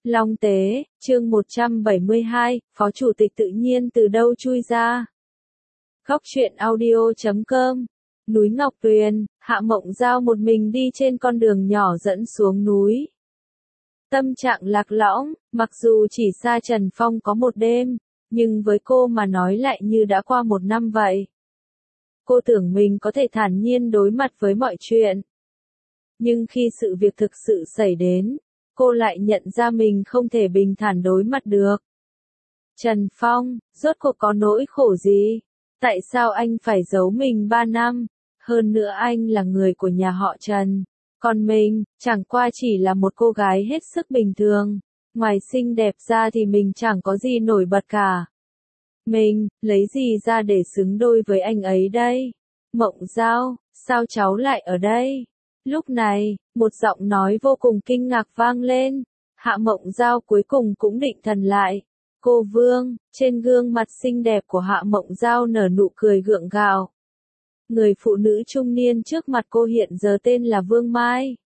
Long Tế, chương 172, Phó Chủ tịch tự nhiên từ đâu chui ra. Góc truyện audio.com. Núi Ngọc Tuyền, Hạ Mộng Giao một mình đi trên con đường nhỏ dẫn xuống núi. Tâm trạng lạc lõng, mặc dù chỉ xa Trần Phong có một đêm, nhưng với cô mà nói lại như đã qua một năm vậy. Cô tưởng mình có thể thản nhiên đối mặt với mọi chuyện. Nhưng khi sự việc thực sự xảy đến, cô lại nhận ra mình không thể bình thản đối mặt được. Trần Phong, rốt cuộc có nỗi khổ gì? Tại sao anh phải giấu mình 3 năm? Hơn nữa anh là người của nhà họ Trần. Còn mình, chẳng qua chỉ là một cô gái hết sức bình thường. Ngoài xinh đẹp ra thì mình chẳng có gì nổi bật cả. Mình, lấy gì ra để xứng đôi với anh ấy đây? Mộng Giao, sao cháu lại ở đây? Lúc này, một giọng nói vô cùng kinh ngạc vang lên. Hạ Mộng Giao cuối cùng cũng định thần lại. Cô Vương, trên gương mặt xinh đẹp của Hạ Mộng Giao nở nụ cười gượng gạo. Người phụ nữ trung niên trước mặt cô hiện giờ tên là Vương Mai.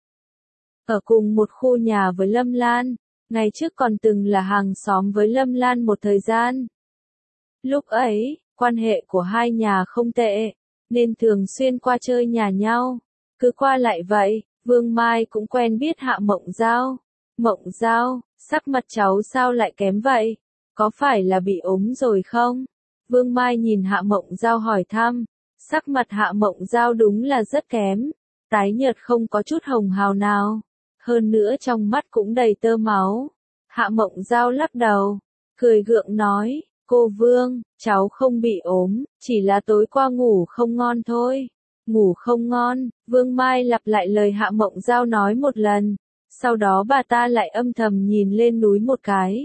Ở cùng một khu nhà với Lâm Lan, ngày trước còn từng là hàng xóm với Lâm Lan một thời gian. Lúc ấy, quan hệ của hai nhà không tệ, nên thường xuyên qua chơi nhà nhau. Cứ qua lại vậy, Vương Mai cũng quen biết Hạ Mộng Giao. Mộng Giao, sắc mặt cháu sao lại kém vậy? Có phải là bị ốm rồi không? Vương Mai nhìn Hạ Mộng Giao hỏi thăm. Sắc mặt Hạ Mộng Giao đúng là rất kém, tái nhợt không có chút hồng hào nào. Hơn nữa trong mắt cũng đầy tơ máu. Hạ Mộng Giao lắc đầu, cười gượng nói, cô Vương, cháu không bị ốm, chỉ là tối qua ngủ không ngon thôi. Ngủ không ngon, Vương Mai lặp lại lời Hạ Mộng Giao nói một lần, sau đó bà ta lại âm thầm nhìn lên núi một cái.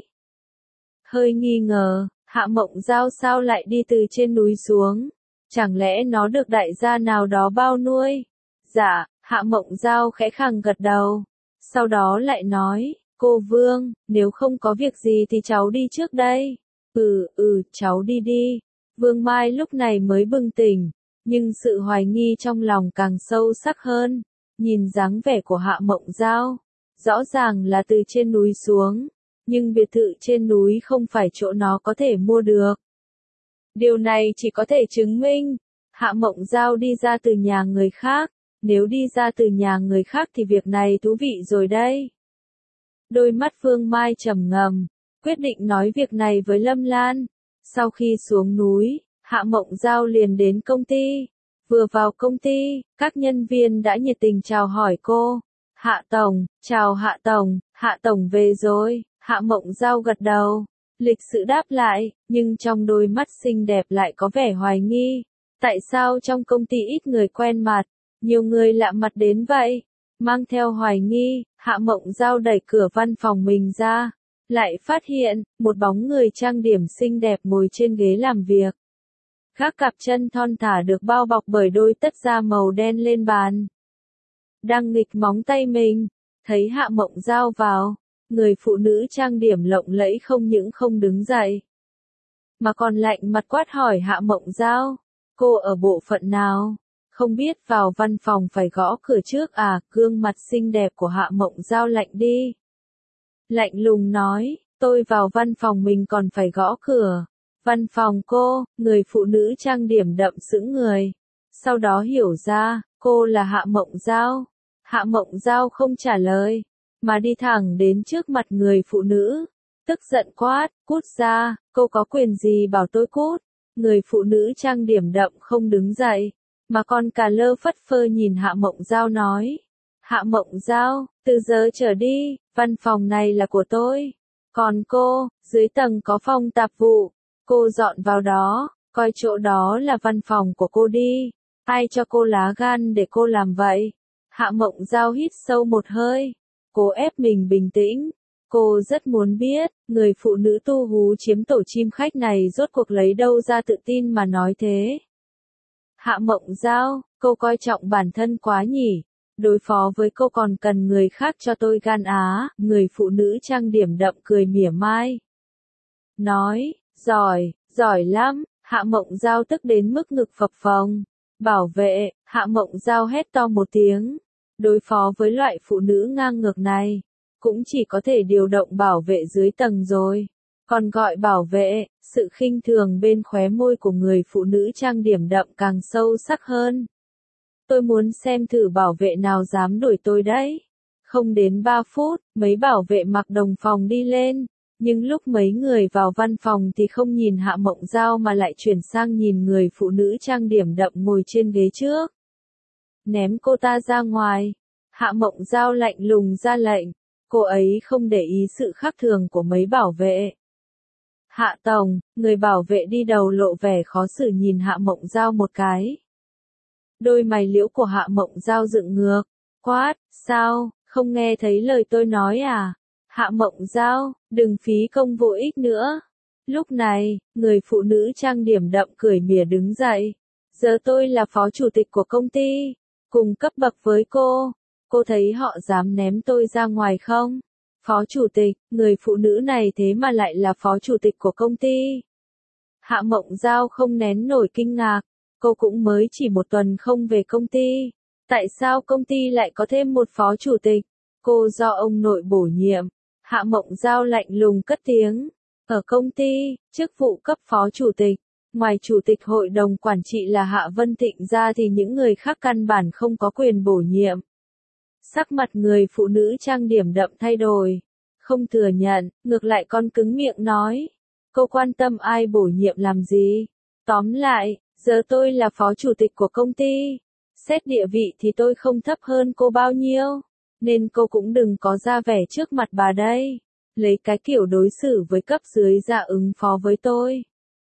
Hơi nghi ngờ, Hạ Mộng Giao sao lại đi từ trên núi xuống? Chẳng lẽ nó được đại gia nào đó bao nuôi? Dạ, Hạ Mộng Giao khẽ khàng gật đầu. Sau đó lại nói, cô Vương, nếu không có việc gì thì cháu đi trước đây. Cháu đi đi. Vương Mai lúc này mới bừng tỉnh, nhưng sự hoài nghi trong lòng càng sâu sắc hơn. Nhìn dáng vẻ của Hạ Mộng Giao, rõ ràng là từ trên núi xuống, nhưng biệt thự trên núi không phải chỗ nó có thể mua được. Điều này chỉ có thể chứng minh, Hạ Mộng Giao đi ra từ nhà người khác, nếu đi ra từ nhà người khác thì việc này thú vị rồi đây. Đôi mắt Vương Mai trầm ngâm, quyết định nói việc này với Lâm Lan. Sau khi xuống núi, Hạ Mộng Giao liền đến công ty. Vừa vào công ty, các nhân viên đã nhiệt tình chào hỏi cô. Hạ Tổng, chào Hạ Tổng, Hạ Tổng về rồi. Hạ Mộng Giao gật đầu, lịch sự đáp lại, nhưng trong đôi mắt xinh đẹp lại có vẻ hoài nghi. Tại sao trong công ty ít người quen mặt, nhiều người lạ mặt đến vậy? Mang theo hoài nghi, Hạ Mộng Giao đẩy cửa văn phòng mình ra, lại phát hiện, một bóng người trang điểm xinh đẹp ngồi trên ghế làm việc. Các cặp chân thon thả được bao bọc bởi đôi tất da màu đen lên bàn. Đang nghịch móng tay mình, thấy Hạ Mộng Giao vào, người phụ nữ trang điểm lộng lẫy không những không đứng dậy, mà còn lạnh mặt quát hỏi Hạ Mộng Giao, cô ở bộ phận nào? Không biết vào văn phòng phải gõ cửa trước à? Gương mặt xinh đẹp của Hạ Mộng Giao lạnh đi. Lạnh lùng nói, tôi vào văn phòng mình còn phải gõ cửa. Văn phòng cô, người phụ nữ trang điểm đậm sững người. Sau đó hiểu ra, cô là Hạ Mộng Giao. Hạ Mộng Giao không trả lời, mà đi thẳng đến trước mặt người phụ nữ. Tức giận quát, cút ra, cô có quyền gì bảo tôi cút? Người phụ nữ trang điểm đậm không đứng dậy, mà còn cả lơ phất phơ nhìn Hạ Mộng Giao nói. Hạ Mộng Giao, từ giờ trở đi, văn phòng này là của tôi. Còn cô, dưới tầng có phòng tạp vụ. Cô dọn vào đó, coi chỗ đó là văn phòng của cô đi. Ai cho cô lá gan để cô làm vậy? Hạ Mộng Giao hít sâu một hơi. Cô ép mình bình tĩnh. Cô rất muốn biết, người phụ nữ tu hú chiếm tổ chim khách này rốt cuộc lấy đâu ra tự tin mà nói thế. Hạ Mộng Giao, cô coi trọng bản thân quá nhỉ. Đối phó với cô còn cần người khác cho tôi gan á. Người phụ nữ trang điểm đậm cười mỉa mai. Nói, giỏi lắm. Hạ Mộng Giao tức đến mức ngực phập phồng. Bảo vệ, Hạ Mộng Giao hét to một tiếng. Đối phó với loại phụ nữ ngang ngược này, cũng chỉ có thể điều động bảo vệ dưới tầng rồi. Còn gọi bảo vệ, sự khinh thường bên khóe môi của người phụ nữ trang điểm đậm càng sâu sắc hơn. Tôi muốn xem thử bảo vệ nào dám đuổi tôi đấy. Không đến 3 phút, mấy bảo vệ mặc đồng phòng đi lên. Nhưng lúc mấy người vào văn phòng thì không nhìn Hạ Mộng Giao mà lại chuyển sang nhìn người phụ nữ trang điểm đậm ngồi trên ghế trước. Ném cô ta ra ngoài. Hạ Mộng Giao lạnh lùng ra lệnh. Cô ấy không để ý sự khác thường của mấy bảo vệ. Hạ Tổng, người bảo vệ đi đầu lộ vẻ khó xử nhìn Hạ Mộng Giao một cái. Đôi mày liễu của Hạ Mộng Giao dựng ngược. Quát, sao, không nghe thấy lời tôi nói à? Hạ Mộng Giao, đừng phí công vô ích nữa. Lúc này, người phụ nữ trang điểm đậm cười mỉa đứng dậy. Giờ tôi là phó chủ tịch của công ty, cùng cấp bậc với cô. Cô thấy họ dám ném tôi ra ngoài không? Phó chủ tịch, người phụ nữ này thế mà lại là phó chủ tịch của công ty. Hạ Mộng Giao không nén nổi kinh ngạc. Cô cũng mới chỉ 1 tuần không về công ty. Tại sao công ty lại có thêm một phó chủ tịch? Cô do ông nội bổ nhiệm. Hạ Mộng Giao lạnh lùng cất tiếng. Ở công ty, chức vụ cấp phó chủ tịch, ngoài chủ tịch hội đồng quản trị là Hạ Vân Thịnh ra thì những người khác căn bản không có quyền bổ nhiệm. Sắc mặt người phụ nữ trang điểm đậm thay đổi. Không thừa nhận, ngược lại còn cứng miệng nói. Cô quan tâm ai bổ nhiệm làm gì? Tóm lại, giờ tôi là phó chủ tịch của công ty. Xét địa vị thì tôi không thấp hơn cô bao nhiêu. Nên cô cũng đừng có ra vẻ trước mặt bà đây. Lấy cái kiểu đối xử với cấp dưới ra ứng phó với tôi.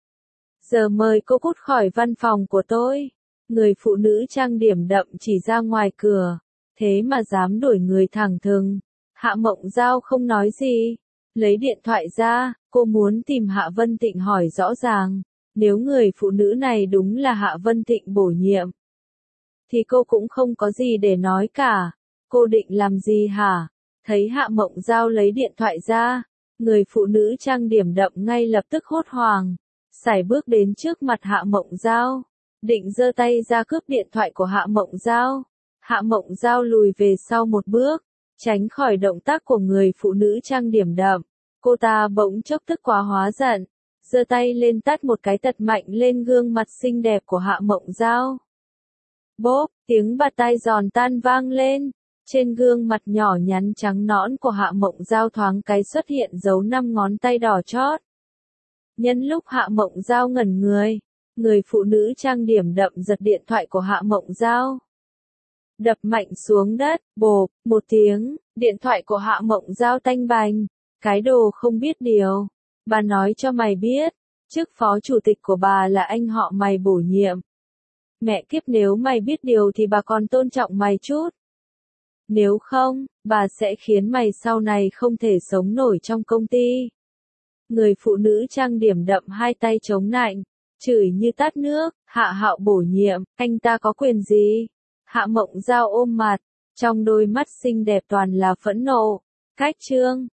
Giờ mời cô cút khỏi văn phòng của tôi. Người phụ nữ trang điểm đậm chỉ ra ngoài cửa. Thế mà dám đuổi người thẳng thừng. Hạ Mộng Giao không nói gì. Lấy điện thoại ra, cô muốn tìm Hạ Vân Thịnh hỏi rõ ràng. Nếu người phụ nữ này đúng là Hạ Vân Thịnh bổ nhiệm, thì cô cũng không có gì để nói cả. Cô định làm gì hả? Thấy Hạ Mộng Giao lấy điện thoại ra, người phụ nữ trang điểm đậm ngay lập tức hốt hoảng. Sải bước đến trước mặt Hạ Mộng Giao. Định giơ tay ra cướp điện thoại của Hạ Mộng Giao. Hạ Mộng Giao lùi về sau một bước, tránh khỏi động tác của người phụ nữ trang điểm đậm. Cô ta bỗng chốc tức quá hóa giận, giơ tay lên tát một cái thật mạnh lên gương mặt xinh đẹp của Hạ Mộng Giao. Bốp, tiếng bạt tai giòn tan vang lên. Trên gương mặt nhỏ nhắn trắng nõn của Hạ Mộng Giao thoáng cái xuất hiện dấu 5 ngón tay đỏ chót. Nhân lúc Hạ Mộng Giao ngẩn người phụ nữ trang điểm đậm giật điện thoại của Hạ Mộng Giao. Đập mạnh xuống đất, bộp, một tiếng, điện thoại của Hạ Mộng Giao tanh bành. Cái đồ không biết điều. Bà nói cho mày biết, chức phó chủ tịch của bà là anh họ mày bổ nhiệm. Mẹ kiếp, nếu mày biết điều thì bà còn tôn trọng mày chút. Nếu không, bà sẽ khiến mày sau này không thể sống nổi trong công ty. Người phụ nữ trang điểm đậm hai tay chống nạnh, chửi như tát nước. Hạ Hạo bổ nhiệm, anh ta có quyền gì? Hạ Mộng Giao ôm mặt, trong đôi mắt xinh đẹp toàn là phẫn nộ. Cách chương